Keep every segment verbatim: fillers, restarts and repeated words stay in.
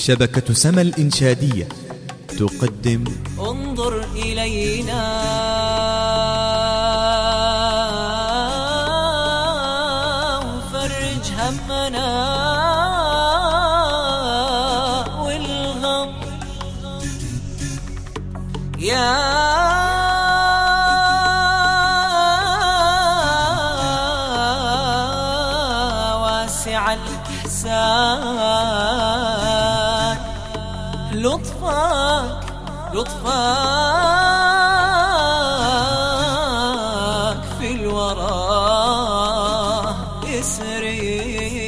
شبكة سما الإنشادية تقدم انظر إلينا وفرج همنا والغم يا واسع الإحسان لطفك لطفك في الورى يسري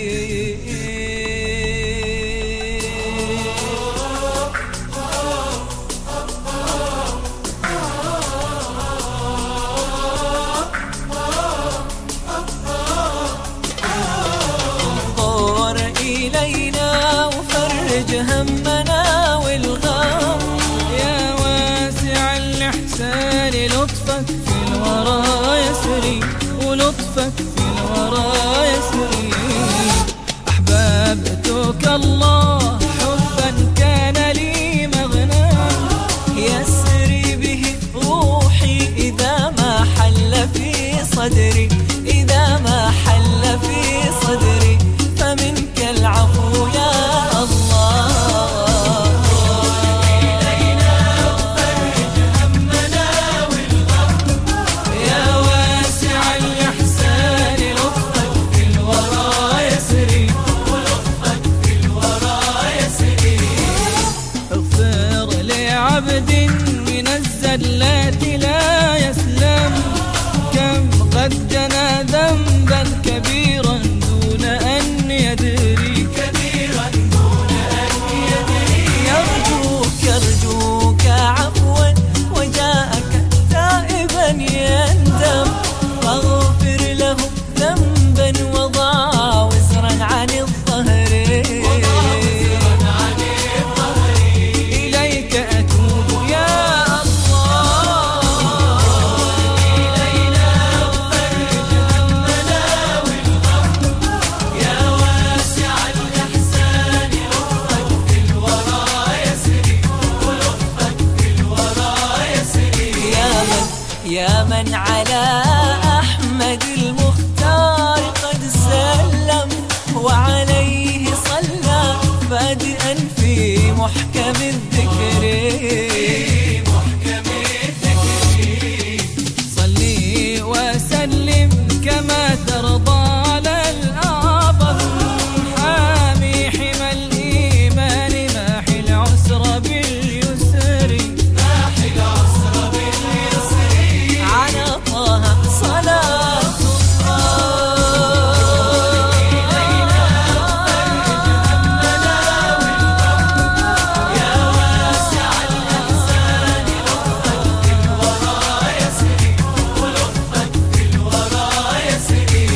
انظر إلينا وفرج همنا والغم لطفك في الورى يسري ولطفك في الورى يسري أحببتك الله حبا كان لي مغنى يسري به روحي إذا ما حل في صدري إذا ما حل في صدري فمنك العفو يا الله. عبد من الزلات لا يسلم كم قد جنى ذنبا كبيرا دون أن يدري كبيرا دون أن يدري يرجوك يرجوك عفوا وجاءك تائبا يندم فاغفر له ذنبا وضع وزرا عن الظهر يا من على أحمد المختار قد سلم وعليه صلى بادئا في محكم الذكر محكم الذكر صلي وسلم كما ترضى على الأعظم حامي حمى الإيمان ماحي العسر باليسر ماحي العسر باليسر على طه صلاة الله إلينا فرج همنا والغم يا واسع الإحسان لطفك في الورى يسري ولطفك في الورى يسري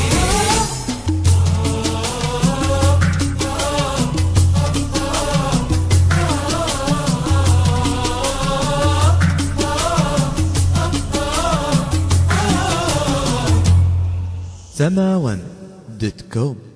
سما ون دوت كوم.